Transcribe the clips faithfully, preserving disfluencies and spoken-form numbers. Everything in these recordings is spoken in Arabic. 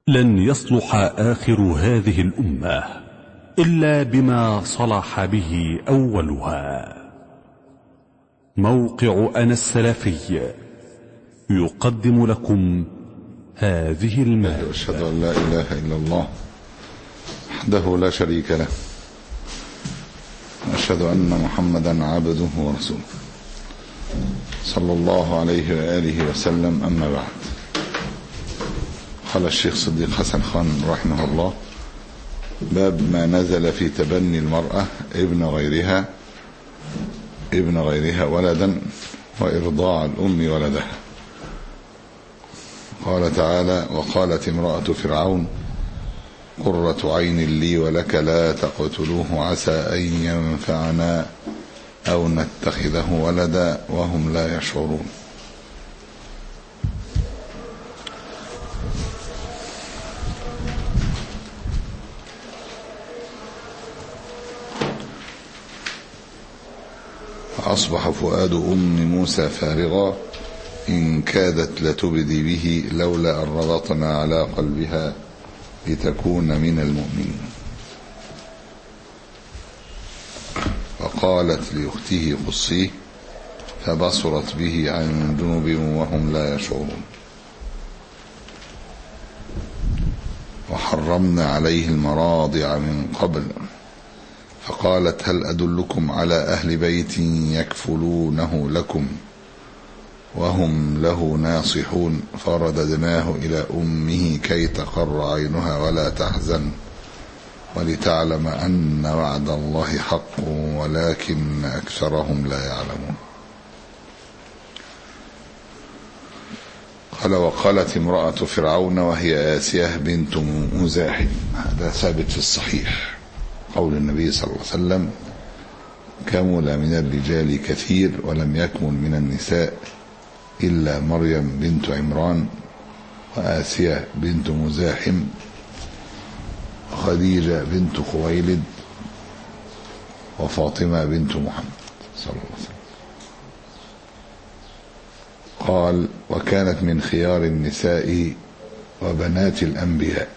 لن يصلح آخر هذه الأمة إلا بما صلح به أولها. موقع أنا السلفي يقدم لكم هذه المادة. أشهد أن لا إله إلا الله وحده لا شريك له، أشهد أن محمدا عبده ورسوله صلى الله عليه وآله وسلم. أما بعد، قال الشيخ صديق حسن خان رحمه الله: باب ما نزل في تبني المرأة ابن غيرها ابن غيرها ولدا وإرضاع الأم ولدها. قال تعالى: وقالت امرأة فرعون قرة عين لي ولك لا تقتلوه عسى أن ينفعنا أو نتخذه ولدا وهم لا يشعرون. أصبح فؤاد أم موسى فارغا إن كادت لتبدي به لولا أن ربطنا على قلبها لتكون من المؤمنين. وقالت لأخته قصيه فبصرت به عن جنوب وهم لا يشعرون. وحرمنا عليه المراضع من قبل فقالت هل أدلكم على أهل بيت يكفلونه لكم وهم له ناصحون فرددناه إلى أمه كي تقر عينها ولا تحزن ولتعلم أن وعد الله حق ولكن أكثرهم لا يعلمون. قال: وقالت امرأة فرعون وهي آسية بنت مزاحم. هذا ثابت في الصحيح، قول النبي صلى الله عليه وسلم: كمل من الرجال كثير ولم يكمل من النساء إلا مريم بنت عمران وآسية بنت مزاحم وخديجة بنت خويلد وفاطمة بنت محمد صلى الله عليه وسلم. قال: وكانت من خيار النساء وبنات الأنبياء.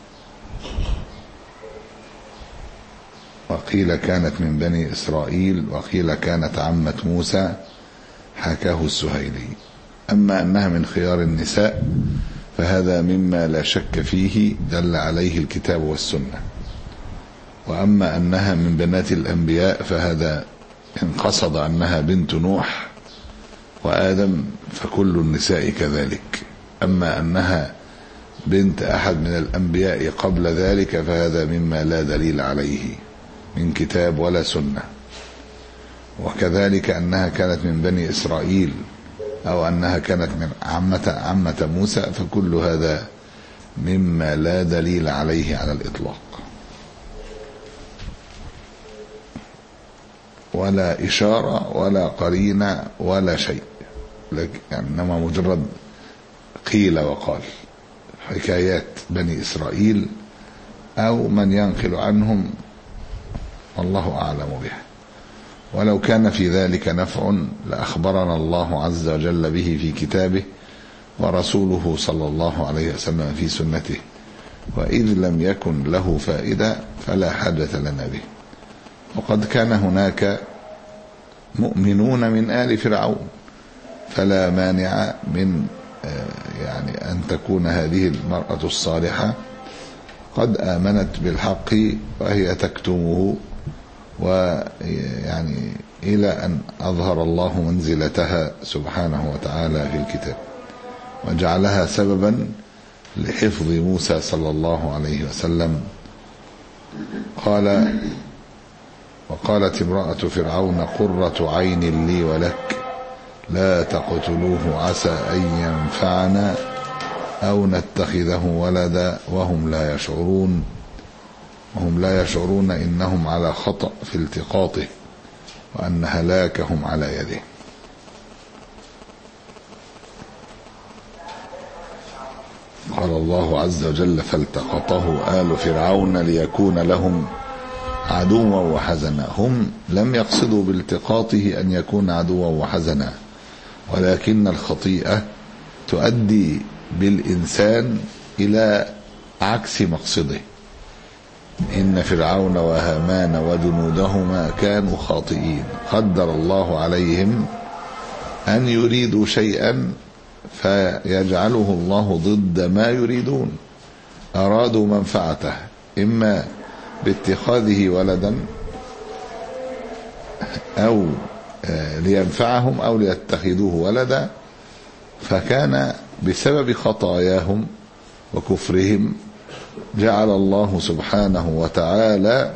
وقيل كانت من بني إسرائيل وقيل كانت عمة موسى، حكاه السهيلي. أما أنها من خيار النساء فهذا مما لا شك فيه دل عليه الكتاب والسنة. وأما أنها من بنات الأنبياء فهذا إن قصد أنها بنت نوح وآدم فكل النساء كذلك. أما أنها بنت أحد من الأنبياء قبل ذلك فهذا مما لا دليل عليه من كتاب ولا سنة. وكذلك أنها كانت من بني إسرائيل أو أنها كانت من عمة, عمة موسى فكل هذا مما لا دليل عليه على الإطلاق ولا إشارة ولا قرينة ولا شيء، إنما مجرد قيل وقال، حكايات بني إسرائيل أو من ينقل عنهم والله أعلم بها. ولو كان في ذلك نفع لأخبرنا الله عز وجل به في كتابه ورسوله صلى الله عليه وسلم في سنته، وإذ لم يكن له فائدة فلا حاجة لنا به. وقد كان هناك مؤمنون من آل فرعون فلا مانع من يعني أن تكون هذه المرأة الصالحة قد آمنت بالحق وهي تكتمه، ويعني إلى أن أظهر الله منزلتها سبحانه وتعالى في الكتاب وجعلها سببا لحفظ موسى صلى الله عليه وسلم. قال: وقالت امرأة فرعون قرة عين لي ولك لا تقتلوه عسى أن ينفعنا أو نتخذه ولدا وهم لا يشعرون وهم لا يشعرون إنهم على خطأ في التقاطه وأن هلاكهم على يده. قال الله عز وجل: فالتقطه آل فرعون ليكون لهم عدوا وحزنا. هم لم يقصدوا بالتقاطه أن يكون عدوا وحزنا، ولكن الخطيئة تؤدي بالإنسان إلى عكس مقصده. إن فرعون وهامان وجنودهما كانوا خاطئين، قدر الله عليهم أن يريدوا شيئا فيجعله الله ضد ما يريدون. أرادوا منفعته إما باتخاذه ولدا أو لينفعهم أو ليتخذوه ولدا، فكان بسبب خطاياهم وكفرهم جعل الله سبحانه وتعالى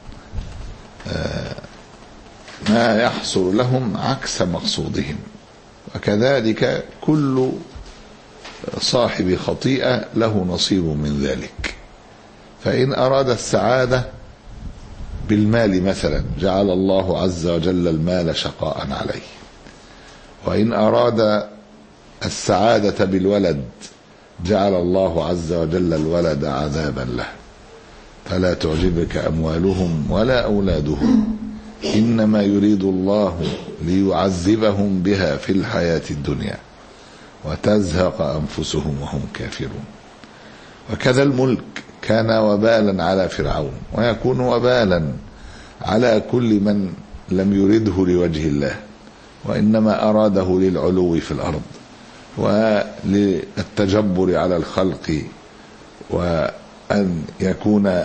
ما يحصل لهم عكس مقصودهم. وكذلك كل صاحب خطيئة له نصيب من ذلك. فإن أراد السعادة بالمال مثلا جعل الله عز وجل المال شقاء عليه، وإن أراد السعادة بالولد جعل الله عز وجل الولد عذابا له. فلا تعجبك أموالهم ولا أولادهم، إنما يريد الله ليعذبهم بها في الحياة الدنيا وتزهق أنفسهم وهم كافرون. وكذا الملك كان وبالا على فرعون، ويكون وبالا على كل من لم يرده لوجه الله، وإنما أراده للعلو في الأرض وللتجبر على الخلق، وأن يكون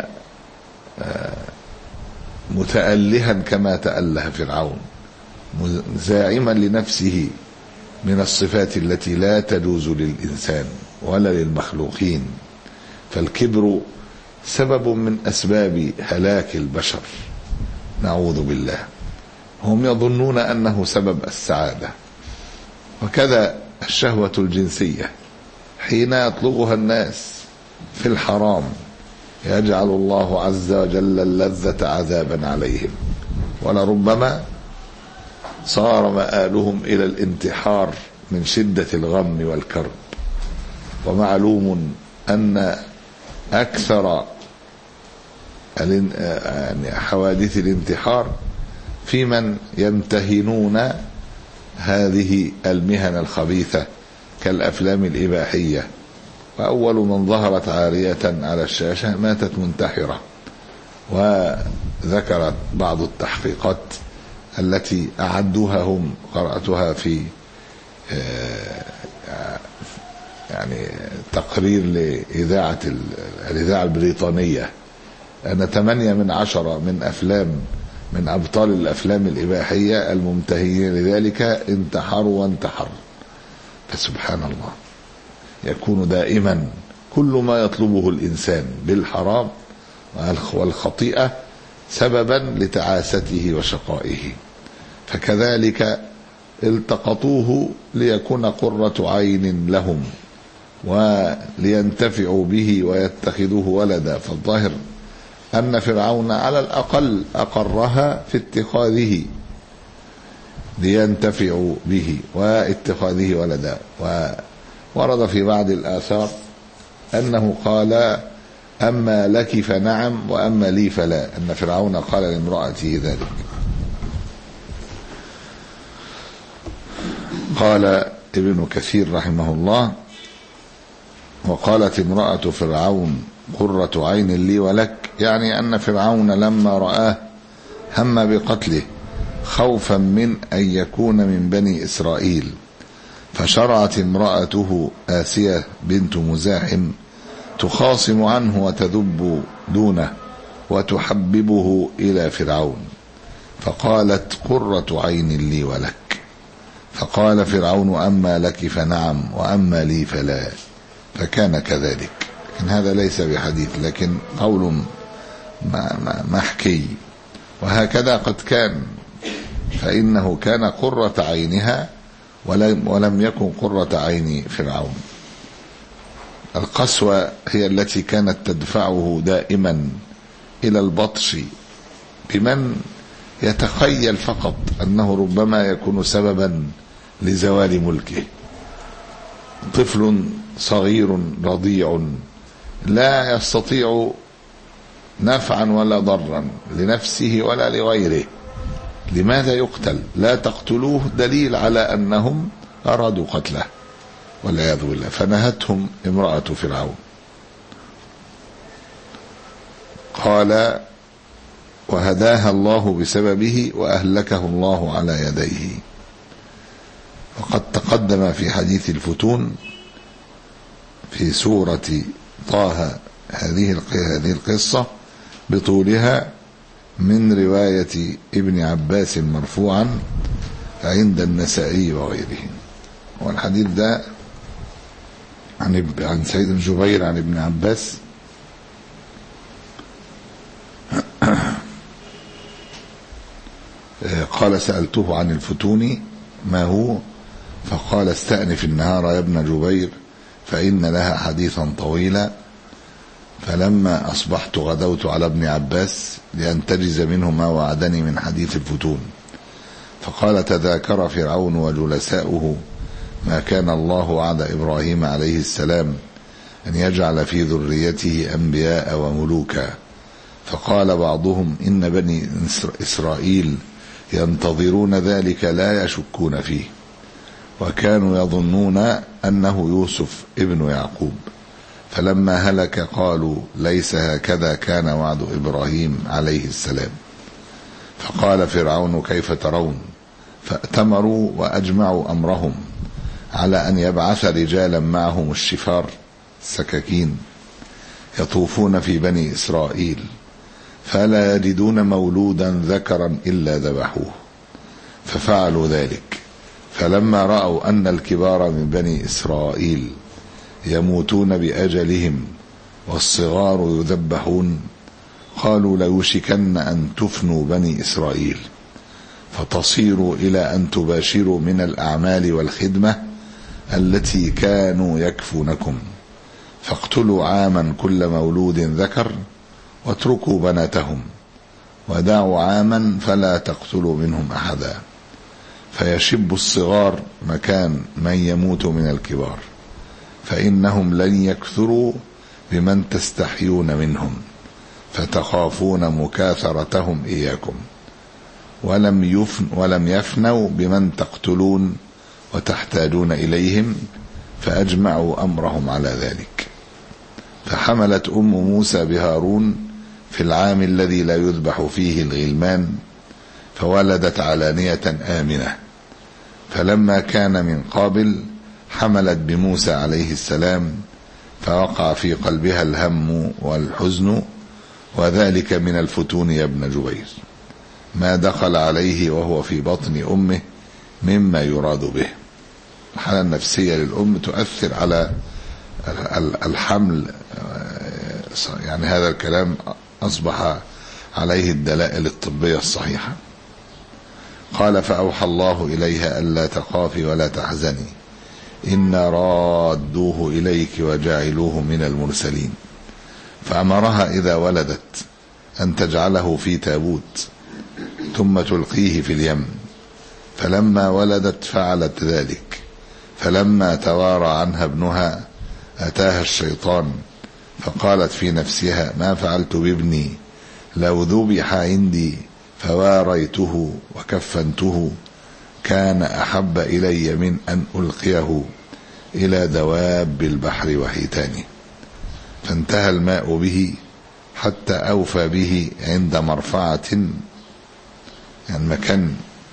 متألها كما تأله فرعون، زاعما لنفسه من الصفات التي لا تجوز للإنسان ولا للمخلوقين. فالكبر سبب من أسباب هلاك البشر، نعوذ بالله. هم يظنون أنه سبب السعادة. وكذا الشهوة الجنسية حين يطلبها الناس في الحرام يجعل الله عز وجل اللذة عذابا عليهم، ولربما صار مآلهم إلى الانتحار من شدة الغم والكرب. ومعلوم أن أكثر حوادث الانتحار في من يمتهنون هذه المهن الخبيثة كالأفلام الإباحية. وأول من ظهرت عارية على الشاشة ماتت منتحرة. وذكرت بعض التحقيقات التي أعدوها هم، قرأتها في يعني تقرير لإذاعة الإذاعة البريطانية، أن ثمانية من عشرة من أفلام من أبطال الأفلام الإباحية الممتهنين لذلك انتحروا وانتحروا. فسبحان الله، يكون دائما كل ما يطلبه الإنسان بالحرام والخطيئة سببا لتعاسته وشقائه. فكذلك التقطوه ليكون قرة عين لهم ولينتفعوا به ويتخذوه ولدا. فالظاهر أن فرعون على الأقل أقرها في اتخاذه لينتفعوا به واتخاذه ولدا. وورد في بعض الآثار أنه قال: أما لك فنعم وأما لي فلا، أن فرعون قال لامرأته ذلك. قال ابن كثير رحمه الله: وقالت امرأة فرعون قرة عين لي ولك، يعني أن فرعون لما رآه هم بقتله خوفا من أن يكون من بني إسرائيل، فشرعت امرأته آسية بنت مزاحم تخاصم عنه وتذب دونه وتحببه إلى فرعون، فقالت قرة عين لي ولك. فقال فرعون: أما لك فنعم وأما لي فلا. فكان كذلك. لكن هذا ليس بحديث، لكن قول محكي. وهكذا قد كان، فإنه كان قرة عينها ولم يكن قرة عين فرعون. القسوة هي التي كانت تدفعه دائما إلى البطش بمن يتخيل فقط أنه ربما يكون سببا لزوال ملكه. طفل صغير رضيع لا يستطيع نفعا ولا ضرا لنفسه ولا لغيره، لماذا يقتل؟ لا تقتلوه دليل على أنهم أرادوا قتله والعياذ بالله. فنهتهم امرأة فرعون. قال وهداها الله بسببه وأهلكه الله على يديه. وقد تقدم في حديث الفتون في سورة طه هذه هذه القصة بطولها من رواية ابن عباس مرفوعا عند النسائي وغيره. والحديث ده عن عن سيد بن جبير عن ابن عباس قال سألته عن الفتون ما هو، فقال استأنف النهار يا ابن جبير فإن لها حديثا طويلا. فلما أصبحت غدوت على ابن عباس لأنتجز منه ما وعدني من حديث الفتون، فقال تذاكر فرعون وجلساؤه ما كان الله وعد إبراهيم عليه السلام أن يجعل في ذريته أنبياء وملوكا، فقال بعضهم إن بني إسرائيل ينتظرون ذلك لا يشكون فيه، وكانوا يظنون أنه يوسف ابن يعقوب، فلما هلك قالوا ليس هكذا كان وعد إبراهيم عليه السلام. فقال فرعون كيف ترون؟ فأتمروا وأجمعوا أمرهم على أن يبعث رجالا معهم الشفار السكاكين يطوفون في بني إسرائيل فلا يجدون مولودا ذكرا إلا ذبحوه، ففعلوا ذلك. فلما رأوا أن الكبار من بني إسرائيل يموتون بأجلهم والصغار يذبحون قالوا ليوشكن أن تفنوا بني إسرائيل فتصيروا إلى أن تباشروا من الأعمال والخدمة التي كانوا يكفونكم، فاقتلوا عاما كل مولود ذكر واتركوا بناتهم، ودعوا عاما فلا تقتلوا منهم أحدا، فيشب الصغار مكان من يموت من الكبار، فإنهم لن يكثروا بمن تستحيون منهم فتخافون مكاثرتهم إياكم، ولم يفن ولم يفنوا بمن تقتلون وتحتاجون إليهم، فأجمعوا أمرهم على ذلك. فحملت أم موسى بهارون في العام الذي لا يذبح فيه الغلمان، فولدت علانية آمنة. فلما كان من قابل حملت بموسى عليه السلام، فوقع في قلبها الهم والحزن، وذلك من الفتون يا ابن جبير، ما دخل عليه وهو في بطن أمه مما يراد به. الحالة النفسية للأم تؤثر على الحمل، يعني هذا الكلام أصبح عليه الدلائل الطبية الصحيحة. قال فأوحى الله إليها ألا تخافي ولا تحزني إنا رادوه إليك وجاعلوه من المرسلين، فأمرها إذا ولدت أن تجعله في تابوت ثم تلقيه في اليم، فلما ولدت فعلت ذلك، فلما توارى عنها ابنها أتاها الشيطان فقالت في نفسها ما فعلت بابني، لو ذبح عندي فواريته وكفنته كان أحب إلي من أن ألقيه إلى دواب البحر وحيتانه. فانتهى الماء به حتى أوفى به عند مرفعة، يعني مكان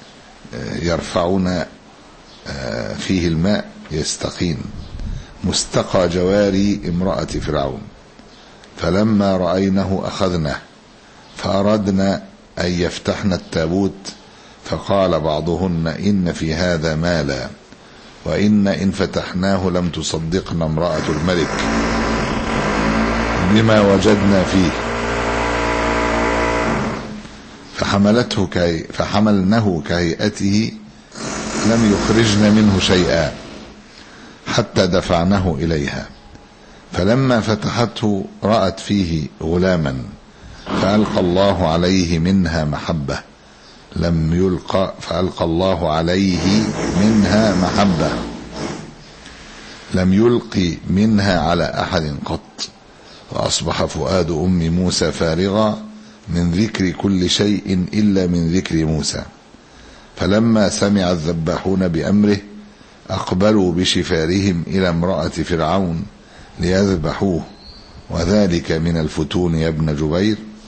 يرفعون فيه الماء يستقيم، مستقى جواري امرأة فرعون، فلما رأينه أخذنه فأردنا أن يفتحن التابوت، فقال بعضهن إن في هذا مالا، وإن إن فتحناه لم تصدقنا امرأة الملك بما وجدنا فيه، فحملته كي فحملنه كهيئته لم يخرجن منه شيئا حتى دفعناه إليها، فلما فتحته رأت فيه غلاما فألقى الله عليه منها محبة لم يلقى فألقى الله عليه منها محبة لم يلقي منها على أحد قط، وأصبح فؤاد أم موسى فارغا من ذكر كل شيء إلا من ذكر موسى. فلما سمع الذباحون بأمره أقبلوا بشفارهم إلى امرأة فرعون ليذبحوه، وذلك من الفتون يا ابن جبير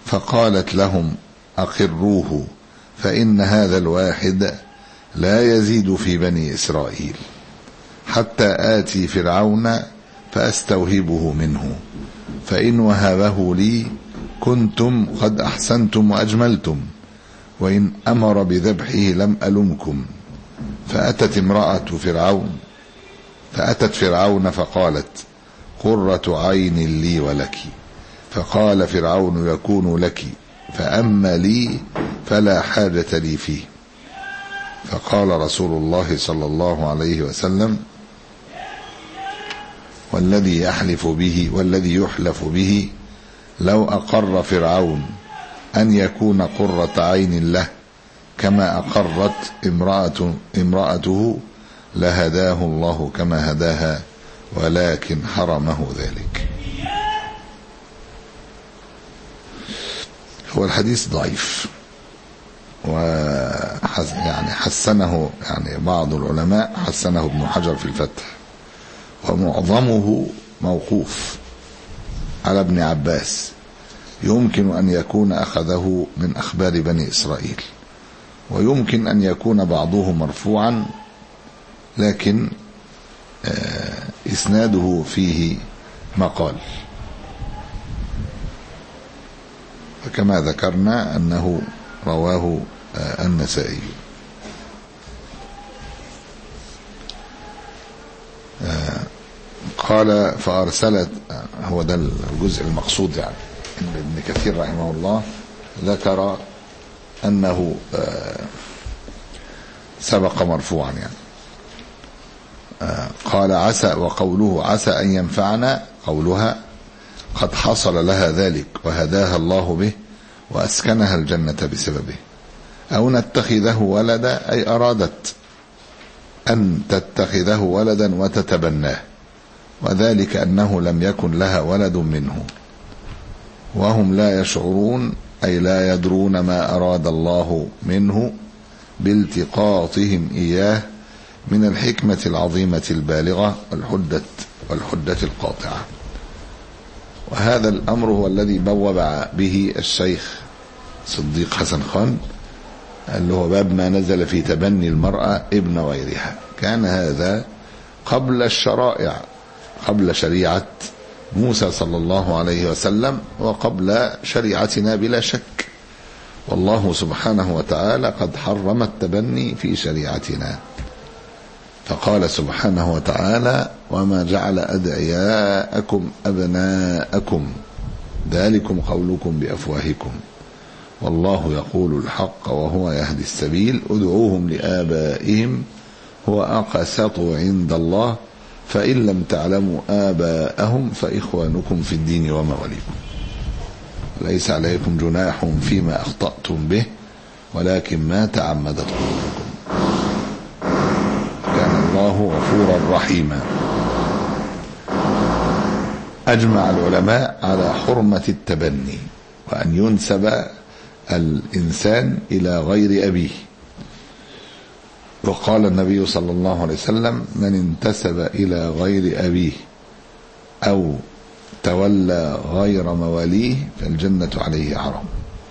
فقالت لهم أقروه فإن هذا الواحد لا يزيد في بني إسرائيل، حتى آتي فرعون فأستوهبه منه، فإن وهبه لي كنتم قد أحسنتم وأجملتم، وإن أمر بذبحه لم ألمكم. فأتت امرأة فرعون فأتت فرعون فقالت قرة عين لي ولك. فقال فرعون يكون لك، فأما لي فلا حاجة لي فيه. فقال رسول الله صلى الله عليه وسلم والذي يحلف به والذي يحلف به لو أقر فرعون أن يكون قرة عين له كما أقرت امرأة امرأته لهداه الله كما هداها، ولكن حرمه ذلك. هو الحديث ضعيف، وحس يعني حسنه يعني بعض العلماء، حسنه ابن حجر في الفتح، ومعظمه موقوف على ابن عباس، يمكن أن يكون أخذه من أخبار بني إسرائيل، ويمكن أن يكون بعضه مرفوعا، لكن إسناده فيه مقال. فكما ذكرنا أنه رواه النسائي. قال فأرسلت، هو ده الجزء المقصود، يعني إن ابن كثير رحمه الله ذكر أنه سبق مرفوعا، يعني قال عسى، وقوله عسى أن ينفعنا، قولها قد حصل لها ذلك وهداها الله به وأسكنها الجنة بسببه، أو نتخذه ولدا، أي أرادت أن تتخذه ولدا وتتبناه، وذلك أنه لم يكن لها ولد منه وهم لا يشعرون، أي لا يدرون ما أراد الله منه بالتقاطهم إياه من الحكمة العظيمة البالغة والحدة والحدة القاطعة. وهذا الأمر هو الذي بوب به الشيخ صديق حسن خان، اللي هو باب ما نزل في تبني المرأة ابن غيرها. كان هذا قبل الشرائع، قبل شريعة موسى صلى الله عليه وسلم، وقبل شريعتنا بلا شك، والله سبحانه وتعالى قد حرم التبني في شريعتنا. فقال سبحانه وتعالى وما جعل أدعياءكم أبناءكم ذلكم قولكم بأفواهكم والله يقول الحق وهو يهدي السبيل ادعوهم لآبائهم هو أقسط عند الله فإن لم تعلموا آباءهم فإخوانكم في الدين ومواليكم ليس عليكم جناح فيما أخطأتم به ولكن ما تعمدت قلوبكم كان الله غفورا رحيما. أجمع العلماء على حرمة التبني وأن ينسب الإنسان إلى غير أبيه. وقال النبي صلى الله عليه وسلم من انتسب إلى غير أبيه أو تولى غير مواليه فالجنة عليه حرام.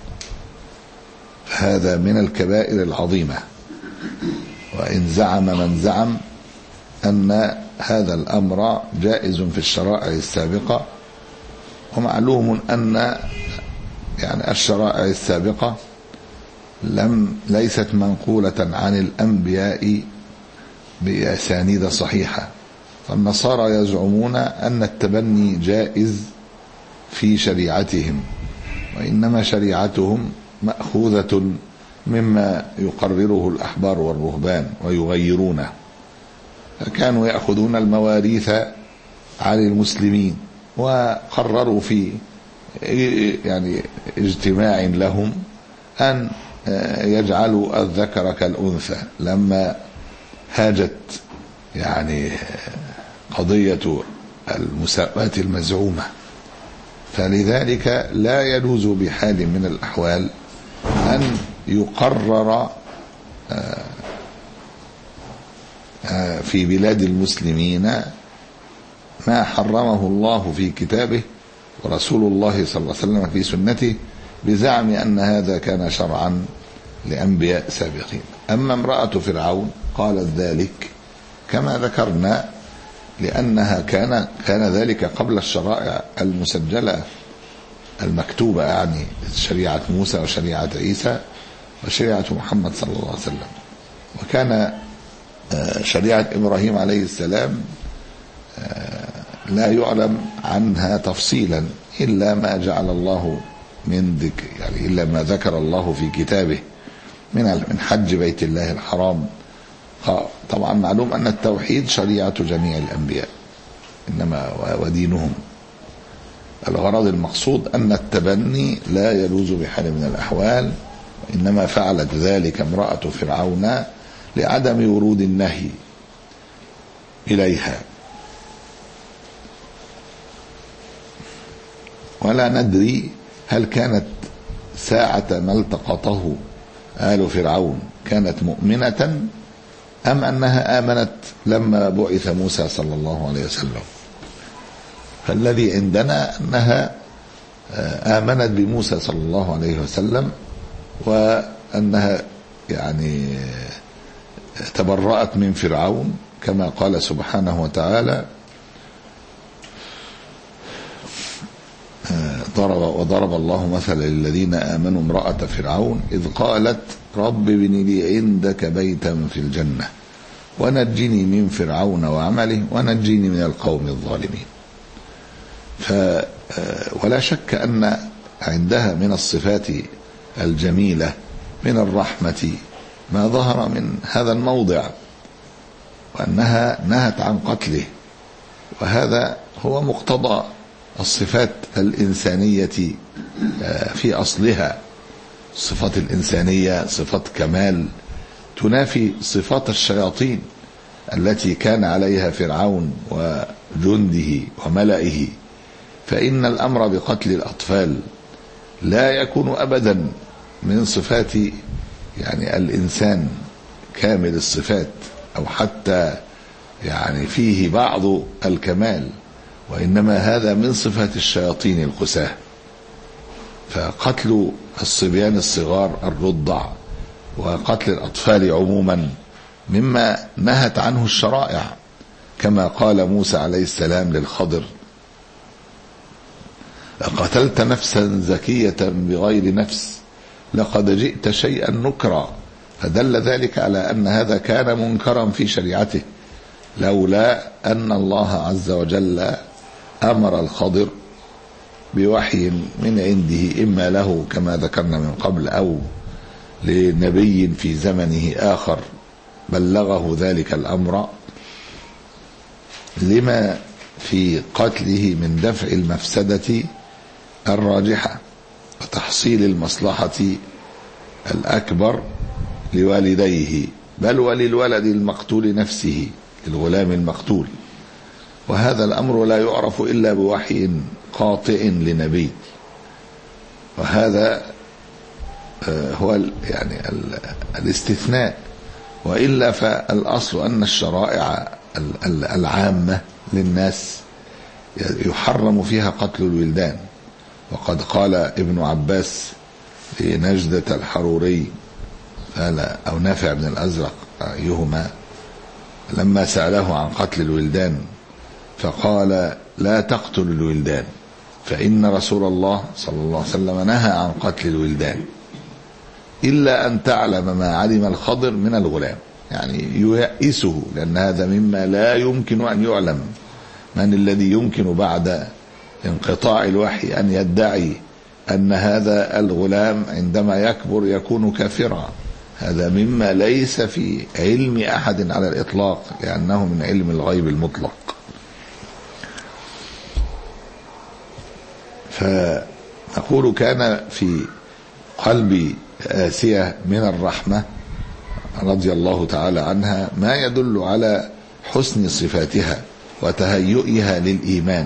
هذا من الكبائر العظيمة. وإن زعم من زعم أن هذا الأمر جائز في الشرائع السابقة، ومعلوم أن يعني الشرائع السابقة لم ليست منقولة عن الأنبياء بأسانيد صحيحة. فالنصارى يزعمون أن التبني جائز في شريعتهم، وإنما شريعتهم مأخوذة مما يقرره الأحبار والرهبان ويغيرونه. فكانوا يأخذون المواريث عن المسلمين وقرروا في يعني اجتماع لهم أن يجعلوا الذكر كالأنثى لما هاجت يعني قضية المساواة المزعومة. فلذلك لا يجوز بحال من الأحوال أن يقرر في بلاد المسلمين ما حرمه الله في كتابه ورسول الله صلى الله عليه وسلم في سنته بزعم أن هذا كان شرعا لأنبياء سابقين. أما امرأة فرعون قالت ذلك كما ذكرنا لأنها كان كان ذلك قبل الشرائع المسجلة المكتوبة، يعني شريعة موسى وشريعة عيسى وشريعة محمد صلى الله عليه وسلم. وكان شريعة إبراهيم عليه السلام لا يعلم عنها تفصيلا إلا ما جعل الله من ذكر، يعني إلا ما ذكر الله في كتابه من من حج بيت الله الحرام. طبعا معلوم أن التوحيد شريعة جميع الأنبياء إنما ودينهم. الغرض المقصود أن التبني لا يجوز بحال من الأحوال، إنما فعلت ذلك امرأة فرعون لعدم ورود النهي إليها. ولا ندري هل كانت ساعة ما التقطه آل فرعون كانت مؤمنة أم أنها آمنت لما بعث موسى صلى الله عليه وسلم. فالذي عندنا أنها آمنت بموسى صلى الله عليه وسلم، وأنها يعني تبرأت من فرعون كما قال سبحانه وتعالى: ضرب وضرب الله مثلا للذين آمنوا امرأة فرعون إذ قالت رب ابن لي عندك بيتا في الجنة ونجني من فرعون وعمله ونجني من القوم الظالمين. ف ولا شك أن عندها من الصفات الجميلة من الرحمة ما ظهر من هذا الموضع، وأنها نهت عن قتله، وهذا هو مقتضى الصفات الإنسانية في أصلها. الصفات الإنسانية صفات كمال تنافي صفات الشياطين التي كان عليها فرعون وجنده وملئه. فإن الأمر بقتل الأطفال لا يكون أبدا من صفات يعني الإنسان كامل الصفات، أو حتى يعني فيه بعض الكمال، وإنما هذا من صفات الشياطين القساة. فقتل الصبيان الصغار الرضع وقتل الأطفال عموما مما نهت عنه الشرائع، كما قال موسى عليه السلام للخضر: قتلت نفسا زكية بغير نفس لقد جئت شيئا نكرا. فدل ذلك على أن هذا كان منكرا في شريعته، لولا أن الله عز وجل أمر الخضر بوحي من عنده إما له كما ذكرنا من قبل أو لنبي في زمنه آخر بلغه ذلك الأمر، لما في قتله من دفع المفسدة الراجحة وتحصيل المصلحة الأكبر لوالديه، بل وللولد المقتول نفسه، الغلام المقتول. وهذا الأمر لا يعرف إلا بوحي قاطع لنبي، وهذا هو يعني الاستثناء. وإلا فالأصل أن الشرائع العامة للناس يحرم فيها قتل الولدان. وقد قال ابن عباس لنجدة الحروري أو نافع بن الأزرق أيهما لما سأله عن قتل الولدان فقال: لا تقتل الولدان فإن رسول الله صلى الله عليه وسلم نهى عن قتل الولدان إلا أن تعلم ما علم الخضر من الغلام. يعني ييئسه، لأن هذا مما لا يمكن أن يعلم. من الذي يمكن بعد انقطاع الوحي أن يدعي أن هذا الغلام عندما يكبر يكون كافرا؟ هذا مما ليس في علم أحد على الإطلاق، لأنه من علم الغيب المطلق. فنقول كان في قلب آسية من الرحمة رضي الله تعالى عنها ما يدل على حسن صفاتها وتهيئها للإيمان،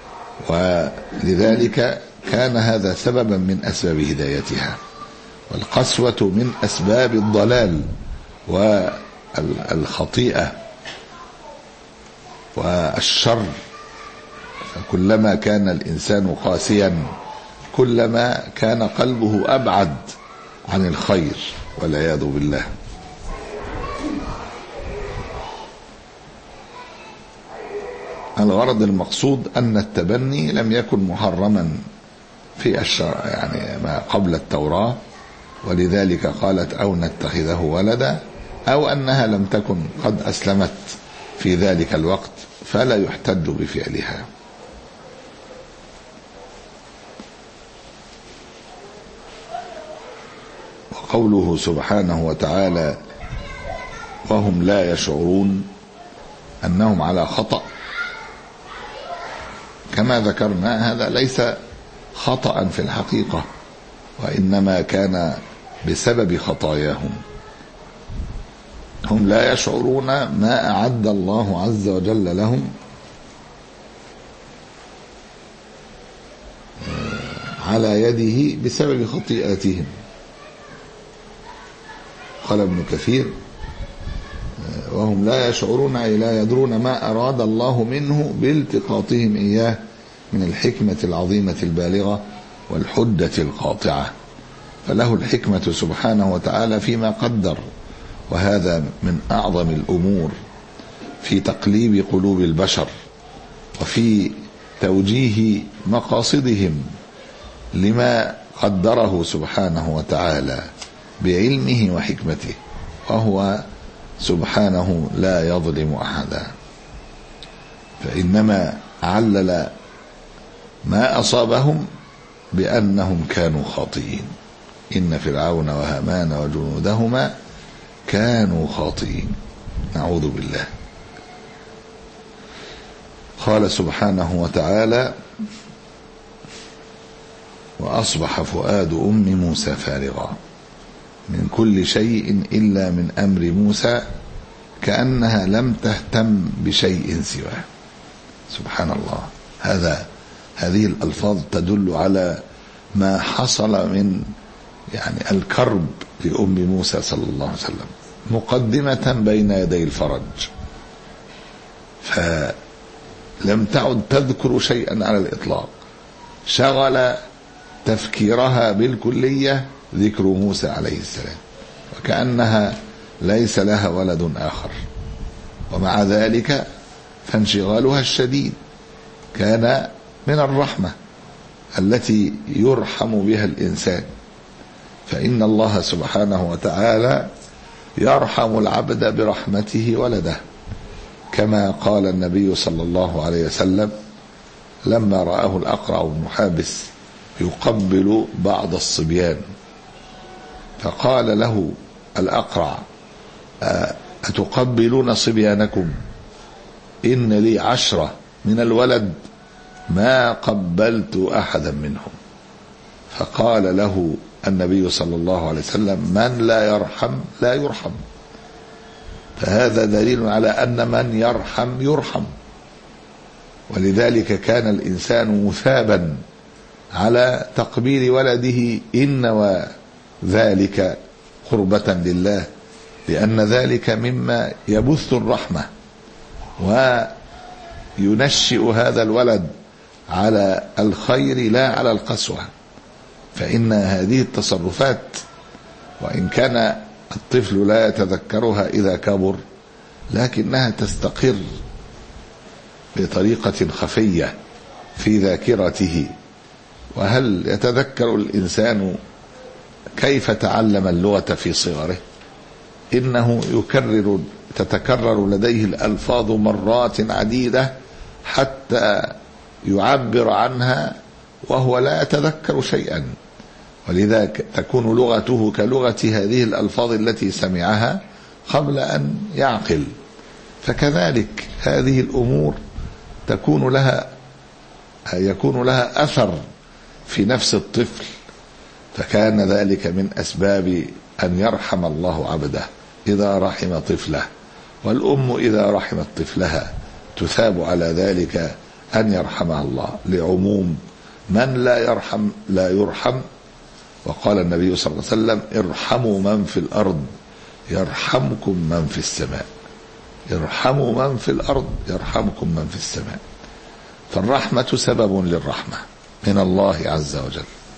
ولذلك كان هذا سببا من أسباب هدايتها. والقسوة من أسباب الضلال والخطيئة والشر، فكلما كان الإنسان قاسيا كلما كان قلبه أبعد عن الخير والعياذ بالله. الغرض المقصود أن التبني لم يكن محرما في الشرع، يعني ما قبل التوراة، ولذلك قالت أو نتخذه ولدا، أو أنها لم تكن قد أسلمت في ذلك الوقت فلا يحتج بفعلها. وقوله سبحانه وتعالى وهم لا يشعرون أنهم على خطأ، كما ذكرنا هذا ليس خطأ في الحقيقة، وإنما كان بسبب خطاياهم. هم لا يشعرون ما أعد الله عز وجل لهم على يده بسبب خطيئاتهم. قال ابن كثير وهم لا يشعرون أي لا يدرون ما أراد الله منه بالتقاطهم إياه من الحكمة العظيمة البالغة والحجة القاطعة، فله الحكمة سبحانه وتعالى فيما قدر، وهذا من أعظم الأمور في تقليب قلوب البشر وفي توجيه مقاصدهم لما قدره سبحانه وتعالى بعلمه وحكمته، وهو سبحانه لا يظلم أحدا. فإنما علل ما أصابهم بأنهم كانوا خاطئين، إن فرعون وهامان وجنودهما كانوا خاطئين، نعوذ بالله. قال سبحانه وتعالى وأصبح فؤاد أم موسى فارغا من كل شيء إلا من أمر موسى كأنها لم تهتم بشيء سواه. سبحان الله، هذا هذه الألفاظ تدل على ما حصل من يعني الكرب لأم موسى صلى الله عليه وسلم مقدمة بين يدي الفرج، فلم تعد تذكر شيئا على الإطلاق، شغل تفكيرها بالكلية ذكر موسى عليه السلام، وكأنها ليس لها ولد آخر. ومع ذلك فانشغالها الشديد كان من الرحمة التي يرحم بها الإنسان، فإن الله سبحانه وتعالى يرحم العبد برحمته ولده، كما قال النبي صلى الله عليه وسلم لما رآه الأقرع بن حابس يقبل بعض الصبيان، فقال له الأقرع أتقبلون صبيانكم؟ إن لي عشرة من الولد ما قبلت أحدا منهم. فقال له النبي صلى الله عليه وسلم من لا يرحم لا يرحم. فهذا دليل على أن من يرحم يرحم، ولذلك كان الإنسان مثابا على تقبيل ولده إن وذلك قربة لله، لأن ذلك مما يبث الرحمة وينشئ هذا الولد على الخير لا على القسوة. فإن هذه التصرفات وإن كان الطفل لا يتذكرها إذا كبر، لكنها تستقر بطريقة خفية في ذاكرته. وهل يتذكر الإنسان كيف تعلم اللغة في صغره؟ إنه يكرر تتكرر لديه الألفاظ مرات عديدة حتى يعبر عنها وهو لا يتذكر شيئا، ولذا تكون لغته كلغة هذه الألفاظ التي سمعها قبل أن يعقل. فكذلك هذه الأمور تكون لها يكون لها أثر في نفس الطفل، فكان ذلك من أسباب أن يرحم الله عبده إذا رحم طفله، والأم إذا رحمت طفلها تثاب على ذلك أن يرحمها الله، لعموم من لا يرحم لا يرحم. وقال النبي صلى الله عليه وسلم ارحموا من في الأرض يرحمكم من في السماء، ارحموا من في الأرض يرحمكم من في السماء. فالرحمة سبب للرحمة من الله عز وجل.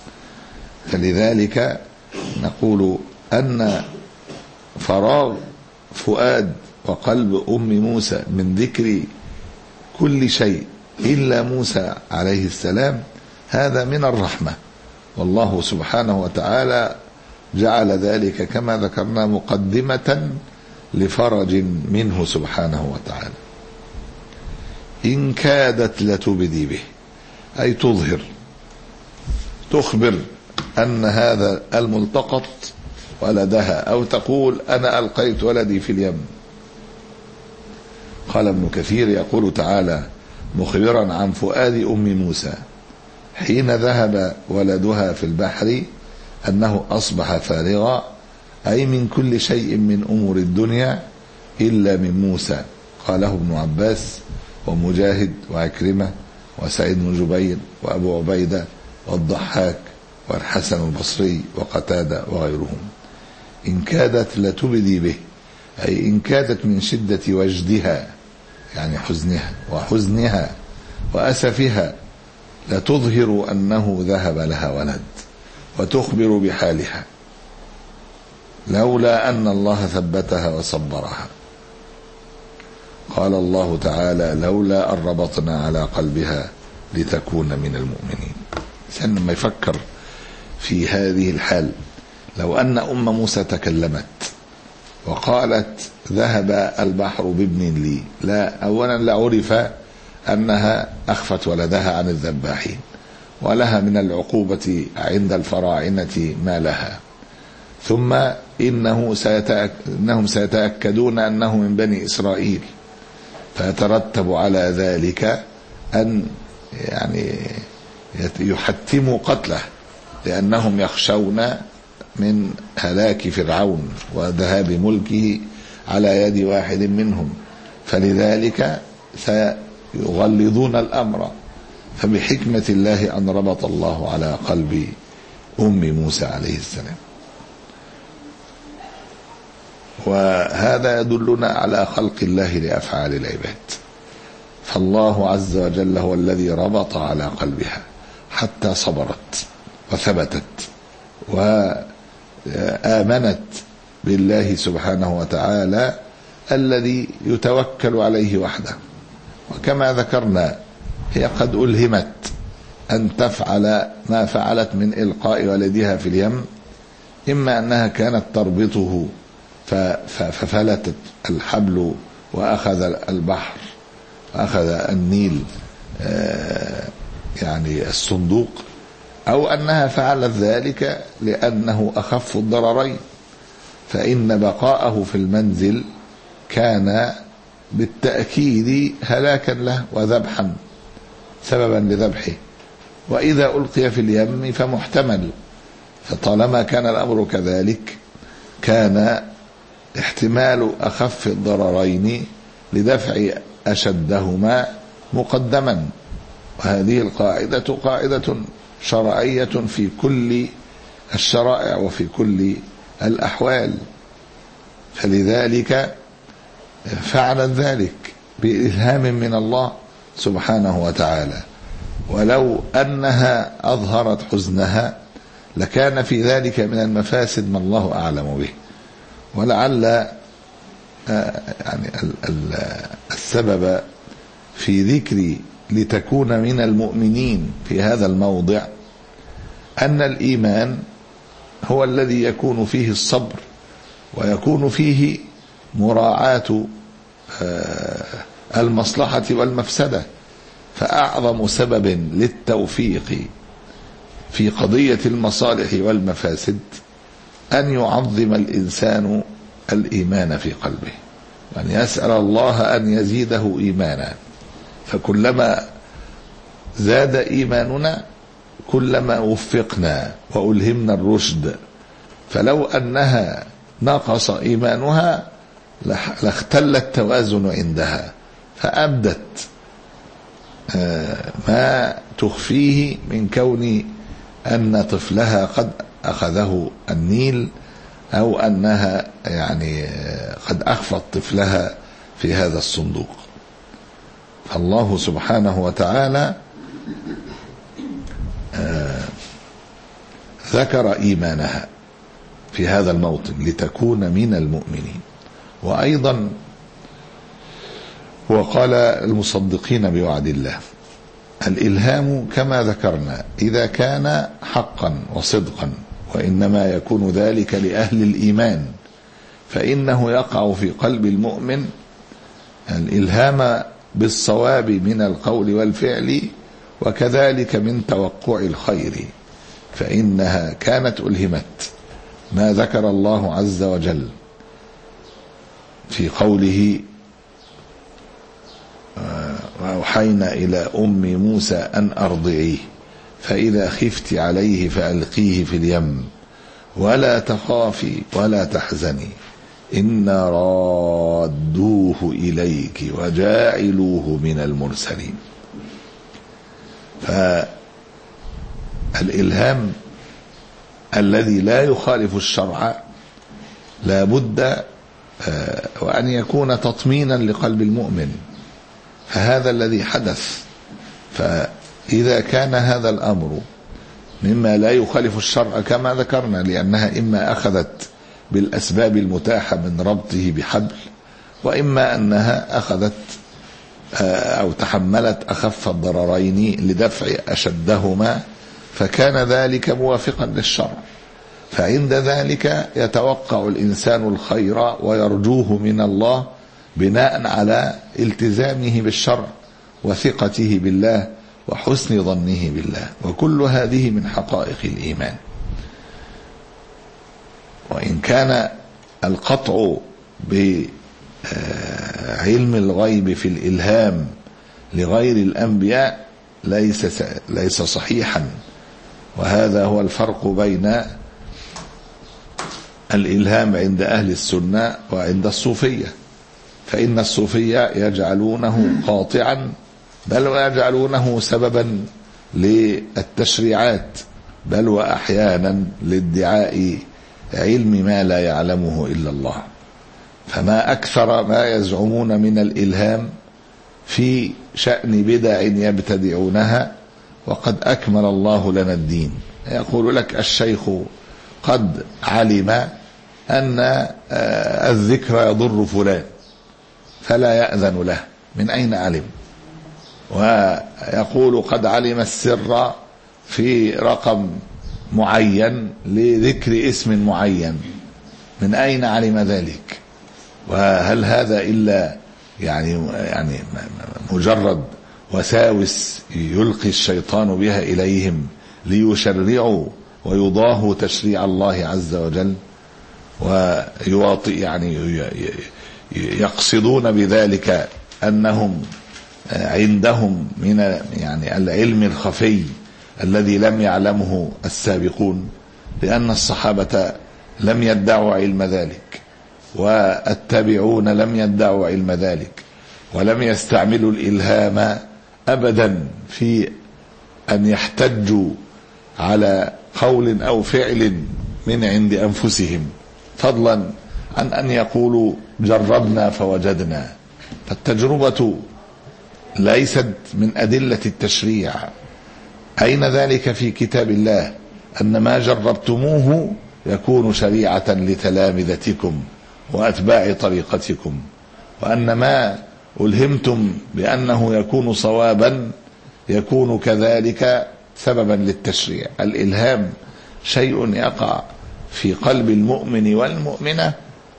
فلذلك نقول أن فراغ فؤاد وقلب أم موسى من ذكر كل شيء إلا موسى عليه السلام هذا من الرحمة، والله سبحانه وتعالى جعل ذلك كما ذكرنا مقدمة لفرج منه سبحانه وتعالى. إن كادت لتبدي به، أي تظهر تخبر أن هذا الملتقط ولدها، أو تقول أنا ألقيت ولدي في اليم. قال ابن كثير يقول تعالى مخبرا عن فؤاد أم موسى حين ذهب ولدها في البحر أنه أصبح فارغا، أي من كل شيء من أمور الدنيا إلا من موسى. قاله ابن عباس ومجاهد وعكرمة وسعيد بن جبير وأبو عبيدة والضحاك والحسن البصري وقتادة وغيرهم. إن كادت لتبدي به، أي إن كادت من شدة وجدها يعني حزنها وحزنها وأسفها لتظهر أنه ذهب لها ولد وتخبر بحالها، لولا أن الله ثبتها وصبرها. قال الله تعالى لولا أن ربطنا على قلبها لتكون من المؤمنين. الإنسان لما يفكر في هذه الحال، لو أن أم موسى تكلمت وقالت ذهب البحر بابن لي، لا أولا لعرف أنها أخفت ولدها عن الذباحين ولها من العقوبة عند الفراعنة ما لها، ثم إنه سيتأك... إنهم سيتأكدون أنه من بني إسرائيل، فيترتب على ذلك أن يعني يحتموا قتله، لأنهم يخشون من هلاك فرعون وذهاب ملكه على يد واحد منهم، فلذلك سيغلظون الأمر. فبحكمة الله أن ربط الله على قلب أم موسى عليه السلام. وهذا يدلنا على خلق الله لأفعال العباد، فالله عز وجل هو الذي ربط على قلبها حتى صبرت وثبتت وآمنت بالله سبحانه وتعالى الذي يتوكل عليه وحده. وكما ذكرنا هي قد ألهمت أن تفعل ما فعلت من إلقاء ولدها في اليم، إما أنها كانت تربطه ففلتت الحبل وأخذ البحر وأخذ النيل يعني الصندوق، أو أنها فعلت ذلك لأنه أخف الضررين، فإن بقاءه في المنزل كان بالتأكيد هلاكا له وذبحا سببا لذبحه، وإذا ألقي في اليم فمحتمل، فطالما كان الأمر كذلك كان احتمال أخف الضررين لدفع أشدهما مقدما. وهذه القاعدة قاعدة شرعية في كل الشرائع وفي كل الأحوال، فلذلك فعلت ذلك بإلهام من الله سبحانه وتعالى. ولو أنها أظهرت حزنها لكان في ذلك من المفاسد ما الله أعلم به. ولعل يعني السبب في ذكر لتكون من المؤمنين في هذا الموضع أن الإيمان هو الذي يكون فيه الصبر ويكون فيه مراعاة المصلحة والمفسدة، فأعظم سبب للتوفيق في قضية المصالح والمفاسد أن يعظم الإنسان الإيمان في قلبه، وأن يسأل الله أن يزيده إيمانا، فكلما زاد إيماننا كلما وفقنا وألهمنا الرشد. فلو أنها نقص إيمانها لاختل التوازن عندها، فأبدت ما تخفيه من كون أن طفلها قد أخذه النيل، أو أنها يعني قد أخفت طفلها في هذا الصندوق. فالله سبحانه وتعالى ذكر إيمانها في هذا الموطن لتكون من المؤمنين. وأيضا وقال المصدقين بوعد الله. الإلهام كما ذكرنا إذا كان حقا وصدقا، وإنما يكون ذلك لأهل الإيمان، فإنه يقع في قلب المؤمن الإلهام بالصواب من القول والفعل، وكذلك من توقع الخير، فإنها كانت ألهمت. ما ذكر الله عز وجل في قوله وأوحينا إلى أم موسى أن أرضعيه فإذا خفت عليه فألقيه في اليم ولا تخافي ولا تحزني إنا رادوه إليك وجاعلوه من المرسلين. فالإلهام الذي لا يخالف الشرع لا بد وأن يكون تطمينا لقلب المؤمن، فهذا الذي حدث. فإذا كان هذا الأمر مما لا يخالف الشرع كما ذكرنا، لأنها إما أخذت بالأسباب المتاحة من ربطه بحبل، وإما أنها أخذت أو تحملت أخف الضررين لدفع أشدهما، فكان ذلك موافقا للشرع. فعند ذلك يتوقع الإنسان الخير ويرجوه من الله بناء على التزامه بالشرع وثقته بالله وحسن ظنه بالله، وكل هذه من حقائق الإيمان. وإن كان القطع بعلم الغيب في الإلهام لغير الأنبياء ليس ليس صحيحا، وهذا هو الفرق بين الإلهام عند أهل السنة وعند الصوفية. فإن الصوفية يجعلونه قاطعا، بل ويجعلونه سببا للتشريعات، بل وأحيانا لادعاء علم ما لا يعلمه إلا الله. فما أكثر ما يزعمون من الإلهام في شأن بدع يبتدعونها، وقد أكمل الله لنا الدين. يقول لك الشيخ قد علم أن الذكر يضر فلان فلا يأذن له، من أين علم؟ ويقول قد علم السر في رقم معين لذكر اسم معين، من أين علم ذلك؟ وهل هذا إلا يعني يعني مجرد وساوس يلقي الشيطان بها إليهم ليشرعوا ويضاهوا تشريع الله عز وجل، ويواطئ يعني يقصدون بذلك أنهم عندهم من يعني العلم الخفي الذي لم يعلمه السابقون، لأن الصحابة لم يدعوا علم ذلك، والتابعون لم يدعوا علم ذلك، ولم يستعملوا الإلهام أبدا في أن يحتجوا على قول أو فعل من عند أنفسهم، فضلا عن أن يقولوا جربنا فوجدنا. فالتجربة ليست من أدلة التشريع. أين ذلك في كتاب الله أن ما جربتموه يكون شريعة لتلامذتكم وأتباع طريقتكم، وأن ما ألهمتم بأنه يكون صوابا يكون كذلك سببا للتشريع. الإلهام شيء يقع في قلب المؤمن والمؤمنة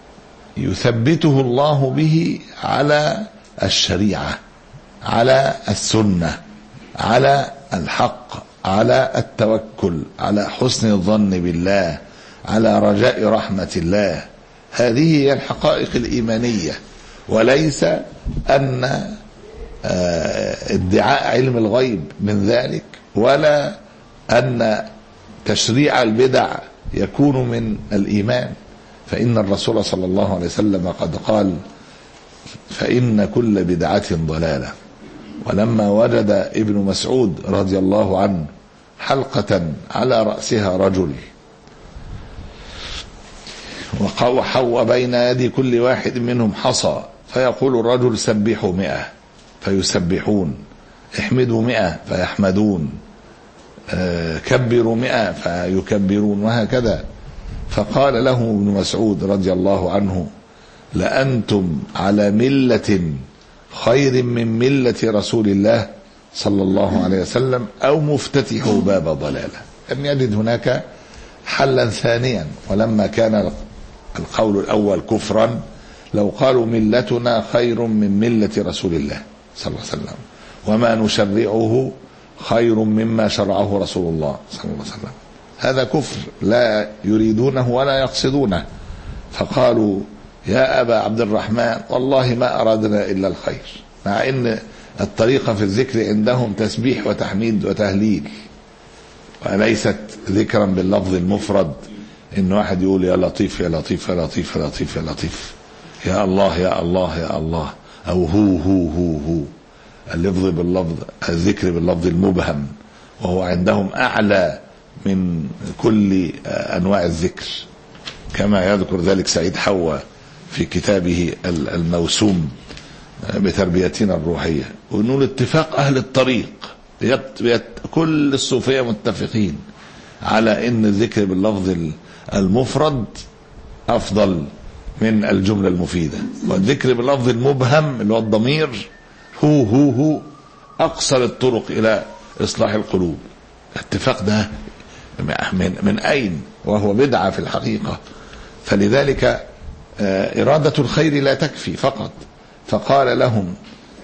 يثبته الله به على الشريعة، على السنة، على الحق، على التوكل، على حسن الظن بالله، على رجاء رحمة الله. هذه هي الحقائق الإيمانية، وليس أن ادعاء علم الغيب من ذلك، ولا أن تشريع البدع يكون من الإيمان. فإن الرسول صلى الله عليه وسلم قد قال فإن كل بدعة ضلالة. ولما وجد ابن مسعود رضي الله عنه حلقة على رأسها رجل، وحو بين يدي كل واحد منهم حصى، فيقول الرجل سبحوا مئة فيسبحون، احمدوا مئة فيحمدون، كبروا مئة فيكبرون وهكذا. فقال له ابن مسعود رضي الله عنه: لأنتم على ملة خير من ملة رسول الله صلى الله عليه وسلم، أو مفتتحوا باب ضلالة. لم يجد هناك حلا ثانيا. ولما كان القول الأول كفرا لو قالوا ملتنا خير من ملة رسول الله صلى الله عليه وسلم، وما نشرعه خير مما شرعه رسول الله صلى الله عليه وسلم، هذا كفر لا يريدونه ولا يقصدونه. فقالوا: يا أبا عبد الرحمن والله ما أرادنا إلا الخير، مع أن الطريقة في الذكر عندهم تسبيح وتحميد وتهليل، وليست ذكرا باللفظ المفرد، إن واحد يقول يا لطيف يا لطيف يا لطيف يا لطيف يا لطيف، يا الله يا الله يا الله، أو هو هو هو هو. اللفظ باللفظ، الذكر باللفظ المبهم، وهو عندهم أعلى من كل أنواع الذكر، كما يذكر ذلك سعيد حوا في كتابه الموسوم بتربيتنا الروحية. ونقول اتفاق أهل الطريق، كل الصوفية متفقين على أن الذكر باللفظ المفرد أفضل من الجملة المفيدة، والذكر باللفظ المبهم اللي هو الضمير هو هو هو أقصر الطرق إلى إصلاح القلوب. الاتفاق ده من, من أين؟ وهو بدعة في الحقيقة. فلذلك إرادة الخير لا تكفي فقط. فقال لهم: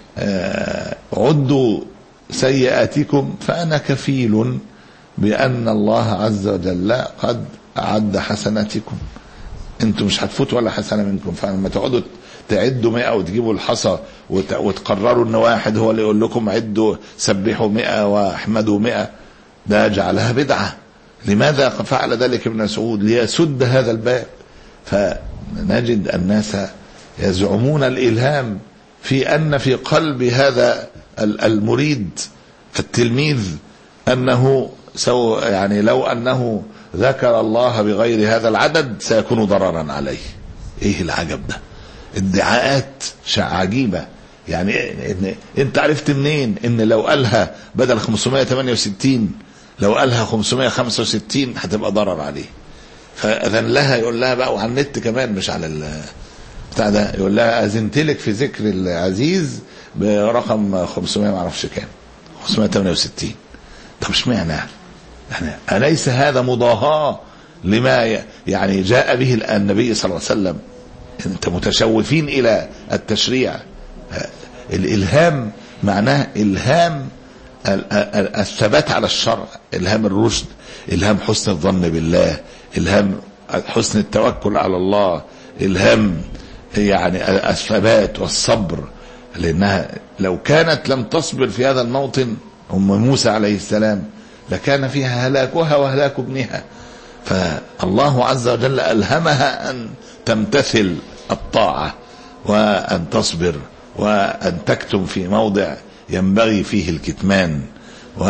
عدوا سيئاتكم فأنا كفيل بأن الله عز وجل قد أعد حسناتكم. انتم مش هتفوت ولا حسنة منكم، فلما تقعدوا تعدوا مئة وتجيبوا الحصى وتقرروا ان واحد هو اللي يقول لكم عدوا سبحوا مئة واحمدوا مئة، ده جعلها بدعة. لماذا فعل ذلك ابن مسعود؟ ليسد هذا الباب. فنجد الناس يزعمون الإلهام في أن في قلب هذا المريد التلميذ أنه سو يعني لو أنه ذكر الله بغير هذا العدد سيكون ضررا عليه. ايه العجب ده؟ ادعاءات عجيبة. يعني إن انت عرفت منين ان لو قالها بدل خمسمائة وثمانية وستين لو قالها خمسمائة وخمسة وستين هتبقى ضرر عليه؟ فاذن لها، يقول لها بقى، وعلى النت كمان مش على بتاع ده، يقول لها اذنت لك في ذكر العزيز برقم خمسمائة ما اعرفش كام، خمسمائة وثمانية وستين. طب اشمعنى يعني؟ أليس هذا مضاهاة لما يعني جاء به النبي صلى الله عليه وسلم؟ انت متشوفين الى التشريع. الالهام معناه الهام الثبات على الشرع، الهام الرشد، الهام حسن الظن بالله، الهام حسن التوكل على الله، الهام يعني الثبات والصبر. لانها لو كانت لم تصبر في هذا الموطن ام موسى عليه السلام لكان فيها هلاكها وهلاك ابنها. فالله عز وجل ألهمها أن تمتثل الطاعة وأن تصبر وأن تكتم في موضع ينبغي فيه الكتمان، و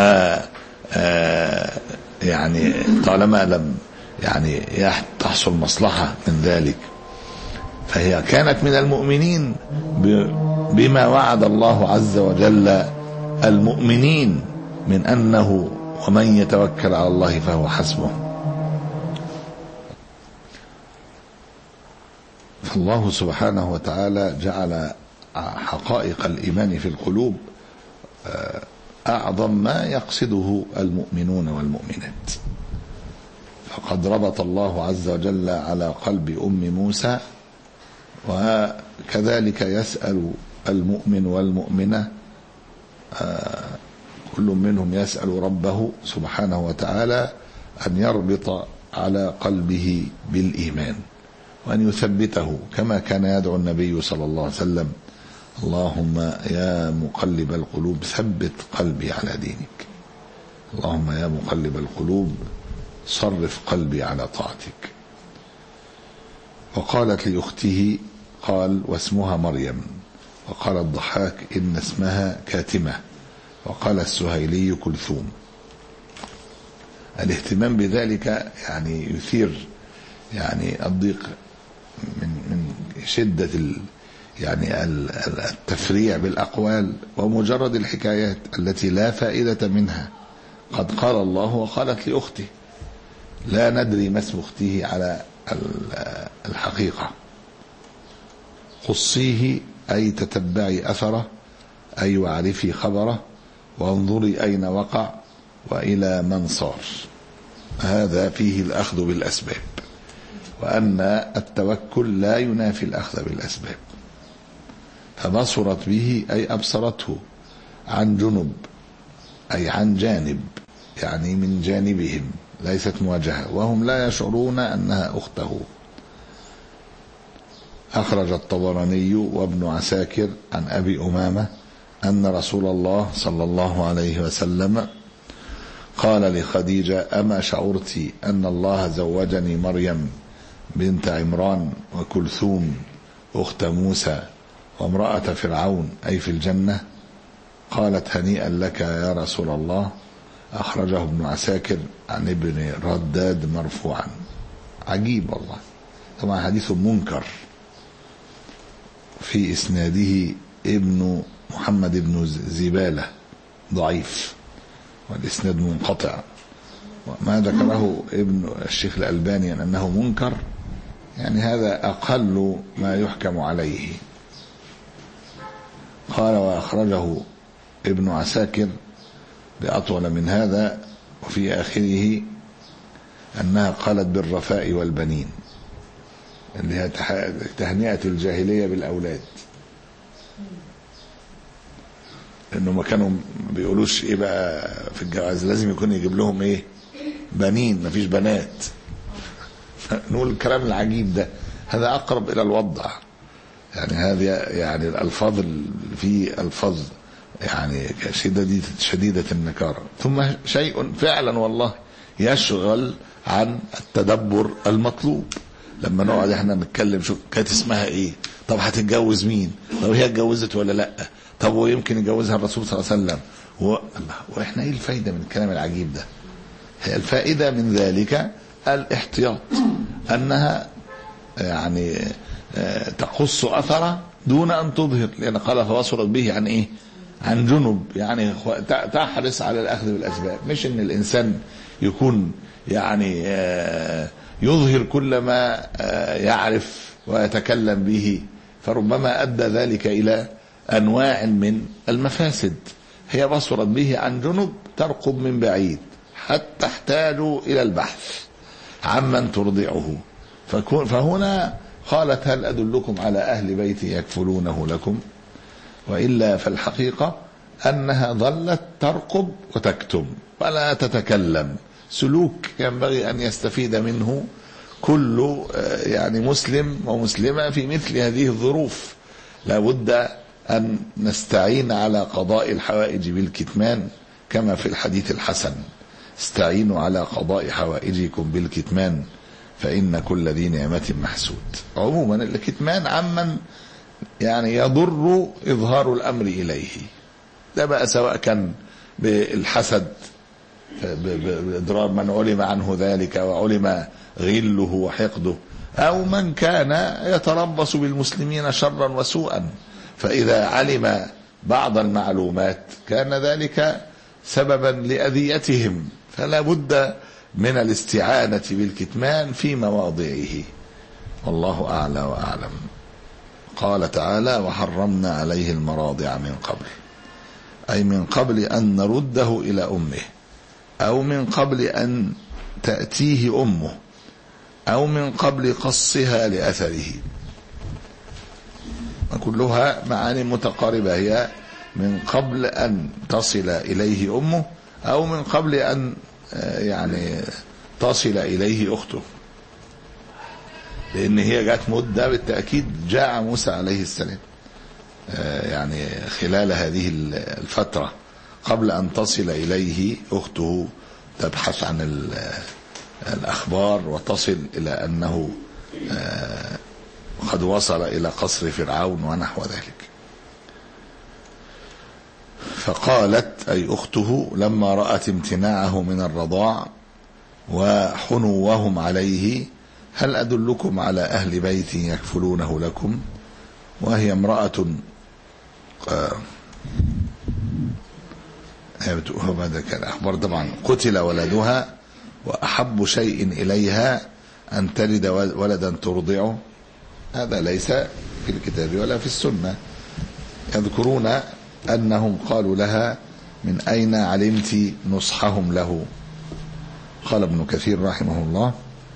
يعني طالما لم يعني تحصل مصلحة من ذلك. فهي كانت من المؤمنين بما وعد الله عز وجل المؤمنين من أنه ومن يتوكل على الله فهو حسبه. فالله سبحانه وتعالى جعل حقائق الإيمان في القلوب أعظم ما يقصده المؤمنون والمؤمنات. فقد ربط الله عز وجل على قلب أم موسى، وكذلك يسأل المؤمن والمؤمنة، كل منهم يسأل ربه سبحانه وتعالى أن يربط على قلبه بالإيمان وأن يثبته، كما كان يدعو النبي صلى الله عليه وسلم: اللهم يا مقلب القلوب ثبت قلبي على دينك، اللهم يا مقلب القلوب صرف قلبي على طاعتك. وقالت لأخته، قال: واسمها مريم. وقال الضحاك: إن اسمها كاتمة. وقال السهيلي: كلثوم. الاهتمام بذلك يعني يثير يعني الضيق من من شدة ال يعني التفريع بالأقوال ومجرد الحكايات التي لا فائدة منها قد قال الله وقالت لأخته، لا ندري ما اسم أخته على الحقيقة. قصيه أي تتبعي أثره، أي واعرفي خبره، وانظري أين وقع وإلى من صار. هذا فيه الأخذ بالأسباب، وأن التوكل لا ينافي الأخذ بالأسباب. فبصرت به أي أبصرته عن جنب، أي عن جانب، يعني من جانبهم، ليست مواجهة، وهم لا يشعرون أنها أخته. أخرج الطبراني وابن عساكر عن أبي أمامة أن رسول الله صلى الله عليه وسلم قال لخديجة: أما شعرت أن الله زوجني مريم بنت عمران وكلثوم أخت موسى وامرأة فرعون، أي في الجنة؟ قالت: هنيئا لك يا رسول الله. أخرجه ابن عساكر عن ابن رداد مرفوعا. عجيب والله، طبعا حديث منكر، في إسناده ابن محمد بن زبالة ضعيف، والإسناد منقطع. وما ذكره ابن الشيخ الألباني أنه منكر، يعني هذا أقل ما يحكم عليه. قال: وأخرجه ابن عساكر بأطول من هذا، وفي آخره أنها قالت بالرفاء والبنين، اللي هي تهنئة الجاهلية بالأولاد، إنه ما كانوا بيقولوش إيه بقى في الجواز، لازم يكون يجيب لهم إيه؟ بنين، مفيش بنات. نقول الكلام العجيب ده، هذا أقرب إلى الوضع، يعني هذه يعني الألفاظ في ألفاظ يعني شديدة شديدة النكارة. ثم شيء فعلا والله يشغل عن التدبر المطلوب. لما نقعد احنا نتكلم، شوف كانت اسمها ايه، طب هتتجوز مين، طب هي اتجوزت ولا لا، طب ويمكن يجوزها الرسول صلى الله عليه وسلم، و... واحنا ايه الفايدة من الكلام العجيب ده؟ هي الفائدة من ذلك الاحتياط، انها يعني تقص اثره دون ان تظهر، لان قال فبصرت به عن ايه؟ عن جنب، يعني تحرص على الاخذ بالاسباب، مش ان الانسان يكون يعني يظهر كل ما يعرف ويتكلم به، فربما ادى ذلك الى انواع من المفاسد. هي بصرت به عن جنب، ترقب من بعيد حتى احتاجوا الى البحث عمن ترضعه. فهنا قالت: هل أدلكم على أهل بيت يكفلونه لكم؟ وإلا فالحقيقة أنها ظلت ترقب وتكتم ولا تتكلم، سلوك ينبغي أن يستفيد منه كل يعني مسلم ومسلمة في مثل هذه الظروف. لا بد أن نستعين على قضاء الحوائج بالكتمان، كما في الحديث الحسن: استعينوا على قضاء حوائجكم بالكتمان فإن كل ذي نعمة محسود. عموما الكتمان عمن يعني يضر إظهار الأمر إليه، ده بقى سواء كان بالحسد، بإضرار من علم عنه ذلك وعلم غله وحقده، أو من كان يتربص بالمسلمين شرا وسوءا، فإذا علم بعض المعلومات كان ذلك سببا لأذيتهم، فلا بد من الاستعانة بالكتمان في مواضعه. والله أعلى وأعلم. قال تعالى: وحرمنا عليه المراضع من قبل، أي من قبل أن نرده إلى أمه، أو من قبل أن تأتيه أمه، أو من قبل قصها لأثره. وكلها معاني متقاربة، هي من قبل أن تصل إليه أمه، أو من قبل أن يعني تصل إليه أخته، لأن هي جات مدة بالتأكيد جاء موسى عليه السلام يعني خلال هذه الفترة قبل أن تصل إليه أخته تبحث عن الأخبار وتصل إلى أنه قد وصل إلى قصر فرعون ونحو ذلك. فقالت أي أخته لما رأت امتناعه من الرضاع وحنوهم عليه: هل أدلكم على أهل بيت يكفلونه لكم؟ وهي امرأة وبعد كان أخبار طبعا قتل ولدها وأحب شيء إليها أن تلد ولدا ترضعه، هذا ليس في الكتاب ولا في السنة. يذكرون أنهم قالوا لها من أين علمت نصحهم له؟ قال ابن كثير رحمه الله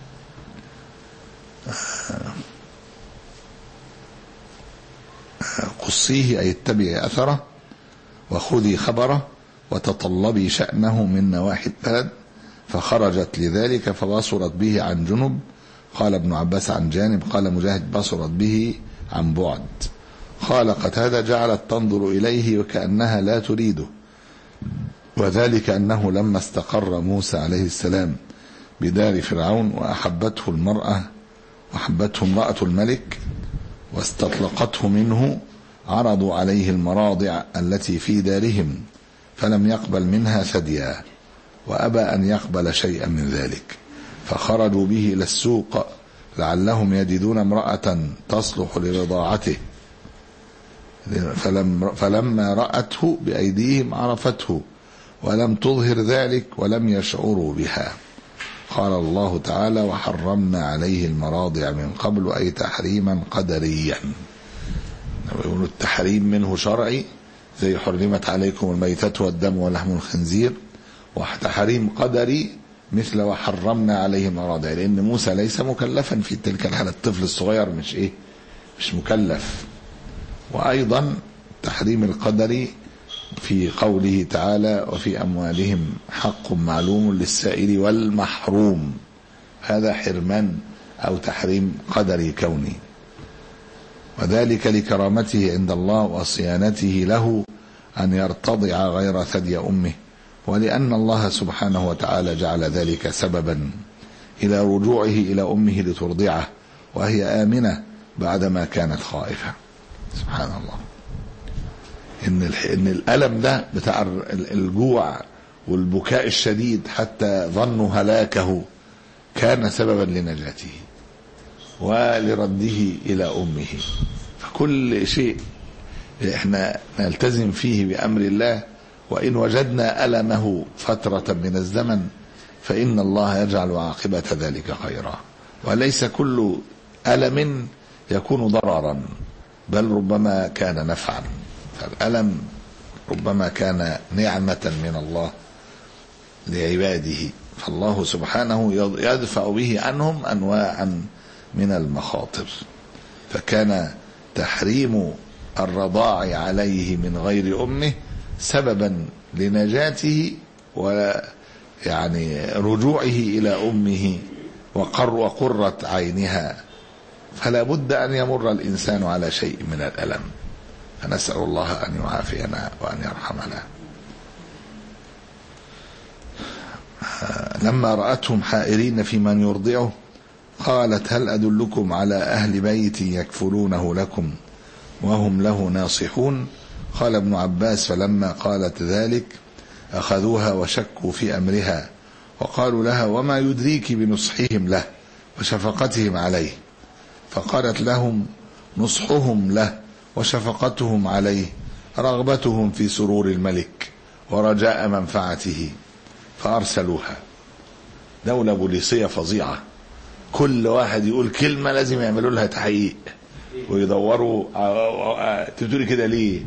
قصيه أي اتبعي أثره وخذي خبره وتطلبي شأنه من نواحي البلد، فخرجت لذلك فبصرت به عن جنب. قال ابن عباس عن جانب، قال مجاهد بصرت به عن بعد. قال قتادة جعلت تنظر إليه وكأنها لا تريده، وذلك أنه لما استقر موسى عليه السلام بدار فرعون وأحبته المرأة وحبته امرأة الملك واستطلقته منه، عرضوا عليه المراضع التي في دارهم فلم يقبل منها ثديا، وأبى أن يقبل شيئا من ذلك، فخرجوا به إلى السوق لعلهم يجدون امرأة تصلح لرضاعته، فلم فلما رأته بأيديهم عرفته ولم تظهر ذلك ولم يشعروا بها. قال الله تعالى وحرمنا عليه المراضع من قبل، أي تحريما قدريا. يقولوا التحريم منه شرعي زي حرمت عليكم الميتة والدم ولحم الخنزير، وتحريم قدري مثل وحرمنا عليه المراضع، لأن موسى ليس مكلفا في تلك الحالة، الطفل الصغير مش إيه مش مكلف. وأيضا تحريم القدري في قوله تعالى وفي أموالهم حق معلوم للسائل والمحروم، هذا حرمان أو تحريم قدري كوني، وذلك لكرامته عند الله وصيانته له أن يرتضع غير ثدي أمه، ولأن الله سبحانه وتعالى جعل ذلك سببا إلى رجوعه إلى أمه لترضعه وهي آمنة بعدما كانت خائفة. سبحان الله، إن إن الألم ده بتاع الجوع والبكاء الشديد حتى ظنوا هلاكه كان سببا لنجاته ولرده إلى أمه. فكل شيء احنا نلتزم فيه بأمر الله، وإن وجدنا ألمه فترة من الزمن فإن الله يجعل عاقبة ذلك خيرا، وليس كل ألم يكون ضررا بل ربما كان نفعا، فالألم ربما كان نعمة من الله لعباده، فالله سبحانه يدفع به عنهم أنواعا من المخاطر. فكان تحريم الرضاع عليه من غير أمه سببا لنجاته ويعني رجوعه إلى أمه وقر وقرة عينها، فلا بد أن يمر الإنسان على شيء من الألم، فنسأل الله أن يعافينا وأن يرحمنا. لما رأتهم حائرين في من يرضعه قالت هل أدلكم على أهل بيت يكفلونه لكم وهم له ناصحون؟ قال ابن عباس فلما قالت ذلك أخذوها وشكوا في أمرها وقالوا لها وما يدريك بنصحهم له وشفقتهم عليه؟ فقالت لهم نصحهم له وشفقتهم عليه رغبتهم في سرور الملك ورجاء منفعته، فأرسلوها. دولة بوليسية فظيعة، كل واحد يقول كلمة لازم يعملوا لها تحقيق ويدوروا تقولي كده ليه،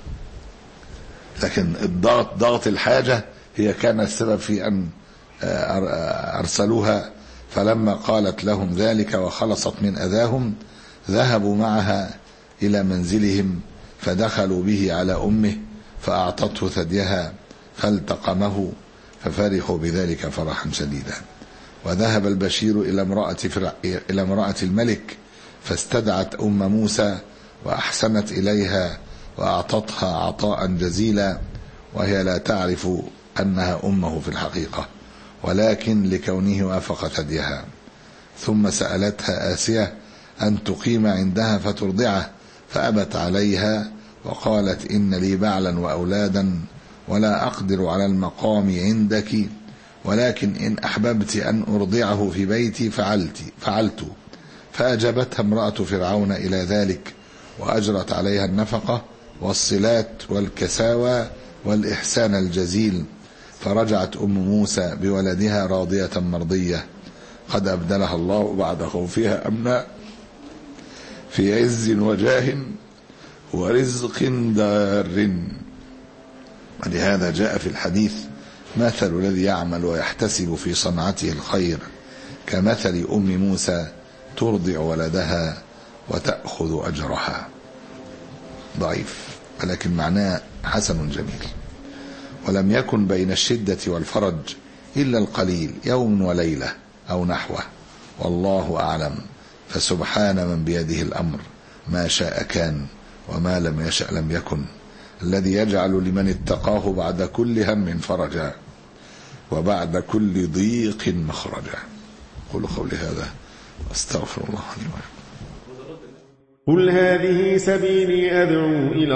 لكن الضغط ضغط الحاجة هي كان السبب في أن أرسلوها. فلما قالت لهم ذلك وخلصت من أذاهم ذهبوا معها إلى منزلهم فدخلوا به على أمه فأعطته ثديها فالتقمه ففرحوا بذلك فرحا شديدا. وذهب البشير إلى امرأة, إلى امرأة الملك فاستدعت أم موسى وأحسنت إليها وأعطتها عطاء جزيلا، وهي لا تعرف أنها أمه في الحقيقة ولكن لكونه وافق ثديها. ثم سألتها آسية أن تقيم عندها فترضعه فأبت عليها وقالت إن لي بعلا وأولادا ولا أقدر على المقام عندك، ولكن إن أحببت أن أرضعه في بيتي فعلت, فعلت. فأجابتها امرأة فرعون إلى ذلك وأجرت عليها النفقة والصلات والكساوى والإحسان الجزيل، فرجعت أم موسى بولدها راضية مرضية قد أبدلها الله بعد خوفها أمنا في عز وجاه ورزق دار. ولهذا جاء في الحديث: مثل الذي يعمل ويحتسب في صنعته الخير كمثل أم موسى ترضع ولدها وتأخذ أجرها. ضعيف ولكن معناه حسن جميل. ولم يكن بين الشدة والفرج إلا القليل، يوم وليلة أو نحوه، والله أعلم. فسبحان من بيده الأمر، ما شاء كان وما لم يشأ لم يكن، الذي يجعل لمن اتقاه بعد كل هم فرجا وبعد كل ضيق مخرجا. قولوا قولي هذا أستغفر الله لي ولكم. قل هذه سبيلي أدعو إلى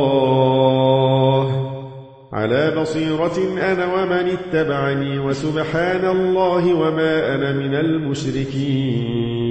الله على بصيرة أنا ومن اتبعني، وسبحان الله وما أنا من المشركين.